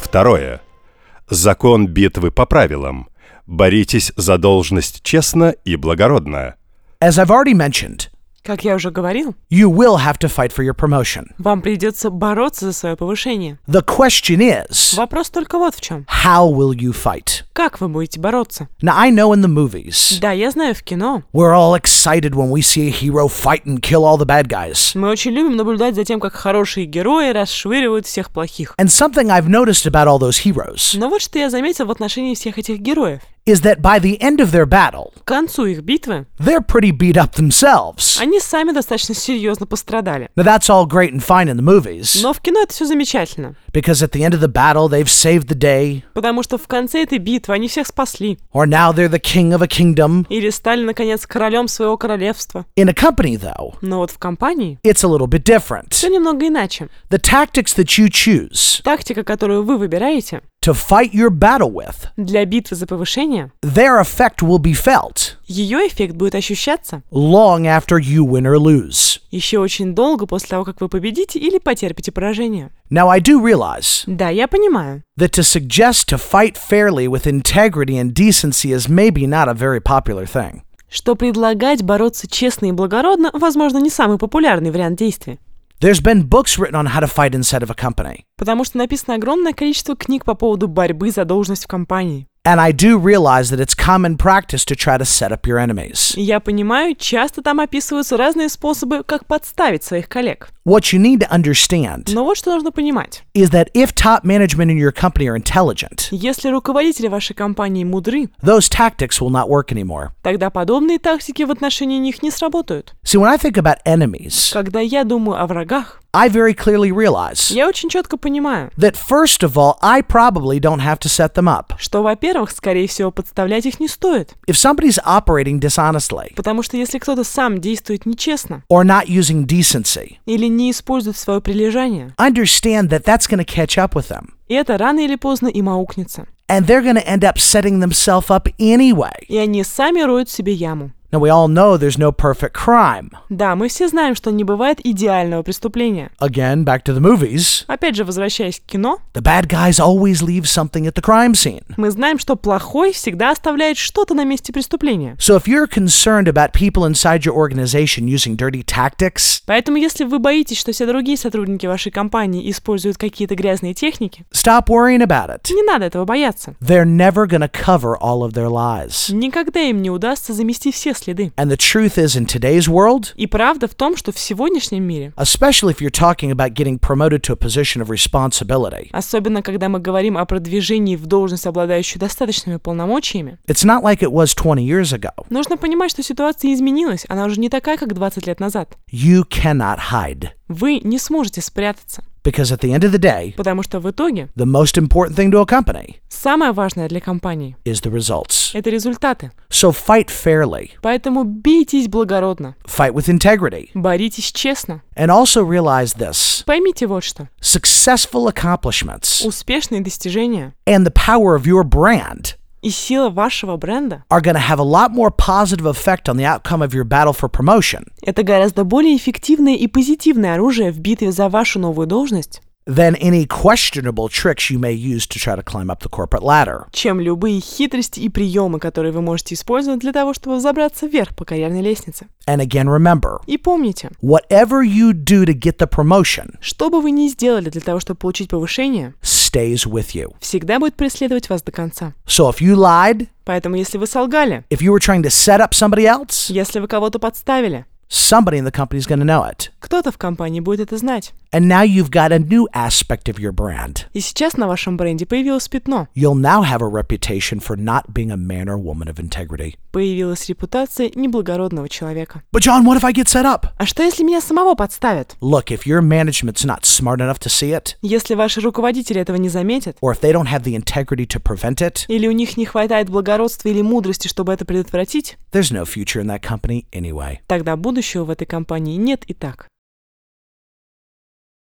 Второе. Закон битвы по правилам. Боритесь за должность честно и благородно. As I've already mentioned, Как я уже говорил, you will have to fight for your promotion. вам придется бороться за свое повышение. The question is, Вопрос только вот в чем. how will you fight? Как вы будете бороться? Now, I know in the movies, Да, я знаю, в кино we're all excited when we see a hero fight and kill all the bad guys. мы очень любим наблюдать за тем, как хорошие герои расшвыривают всех плохих. And something I've noticed about all those heroes Но вот что я заметил в отношении всех этих героев. is that by the end of their battle, К концу их битвы they're pretty beat up themselves. они сами достаточно серьезно пострадали. Now, that's all great and fine in the movies, Но в кино это все замечательно, because at the end of the battle, they've saved the day, потому что в конце этой битвы они всех спасли. or now they're the king of a kingdom. Или стали, наконец, королем своего королевства. In a company, though, Но вот в компании it's a little bit different. все немного иначе. The tactics that you choose Тактика, которую вы выбираете to fight your battle with, для битвы за повышение, their effect will be felt ее эффект будет ощущаться long after you win or lose. еще очень долго после того, как вы победите или потерпите поражение. Now, I do realize Да, я понимаю, that to suggest to fight fairly with integrity and decency is maybe not a very popular thing. что предлагать бороться честно и благородно, возможно, не самый популярный вариант действия. There's been books written on how to fight inside of a company. Потому что написано огромное количество книг по поводу борьбы за должность в компании. And I do realize that it's common practice to try to set up your enemies. И я понимаю, часто там описываются разные способы, как подставить своих коллег. What you need to understand Но вот что нужно понимать. is that if top management in your company are intelligent, Если руководители вашей компании мудры, those tactics will not work anymore. тогда подобные тактики в отношении них не сработают. See, when I think about enemies, Когда я думаю о врагах, I very clearly realize я очень четко понимаю, that first of all, I probably don't have to set them up. что, во-первых, скорее всего, подставлять их не стоит. If somebody's operating dishonestly Потому что если кто-то сам действует нечестно or not using decency, или не использует свое прилежание, understand that that's going to catch up with them. и это рано или поздно им аукнется. And they're going to end up setting themselves up anyway. И они сами роют себе яму. Now, we all know there's no perfect crime. Да, мы все знаем, что не бывает идеального преступления. Again, back to the movies. Опять же, возвращаясь к кино, The bad guys always leave something at the crime scene. мы знаем, что плохой всегда оставляет что-то на месте преступления. So if you're concerned about people inside your organization using dirty tactics, Поэтому, если вы боитесь, что все другие сотрудники вашей компании используют какие-то грязные техники, stop worrying about it. не надо этого бояться. They're never going to cover all of their lies. Никогда им не удастся замести все следы. And the truth is, in today's world, И правда в том, что в сегодняшнем мире, especially if you're talking about getting promoted to a position of responsibility, особенно когда мы говорим о продвижении в должность, обладающую достаточными полномочиями, it's not like it was 20 years ago. нужно понимать, что ситуация изменилась, она уже не такая, как 20 лет назад. You cannot hide. Вы не сможете спрятаться, Because at the end of the day, потому что в итоге the most important thing to a company самое важное для компании is the results. – это результаты. So fight fairly, Поэтому бийтесь благородно, fight with integrity, боритесь честно. and also realize this. Поймите вот что. Successful accomplishments Успешные достижения and the power of your brand и сила вашего бренда are going to have a lot more positive effect on the outcome of your battle for promotion – это гораздо более эффективное и позитивное оружие в битве за вашу новую должность, than any questionable tricks you may use to try to climb up the corporate ladder. чем любые хитрости и приемы, которые вы можете использовать для того, чтобы взобраться вверх по карьерной лестнице. And again, remember, И помните, whatever you do to get the promotion что бы вы ни сделали для того, чтобы получить повышение, stays with you. всегда будет преследовать вас до конца. So if you lied, Поэтому если вы солгали, if you were trying to set up somebody else, если вы кого-то подставили, somebody in the company is going to know it. кто-то в компании будет это знать. And now you've got a new aspect of your brand. И сейчас на вашем бренде появилось пятно. You'll now have a reputation for not being a man or woman of integrity. Появилась репутация неблагородного человека. But John, what if I get set up? А что, если меня самого подставят? Look, if your management's not smart enough to see it, Если ваши руководители этого не заметят, or if they don't have the integrity to prevent it, или у них не хватает благородства или мудрости, чтобы это предотвратить, there's no future in that company anyway. тогда будущего в этой компании нет и так.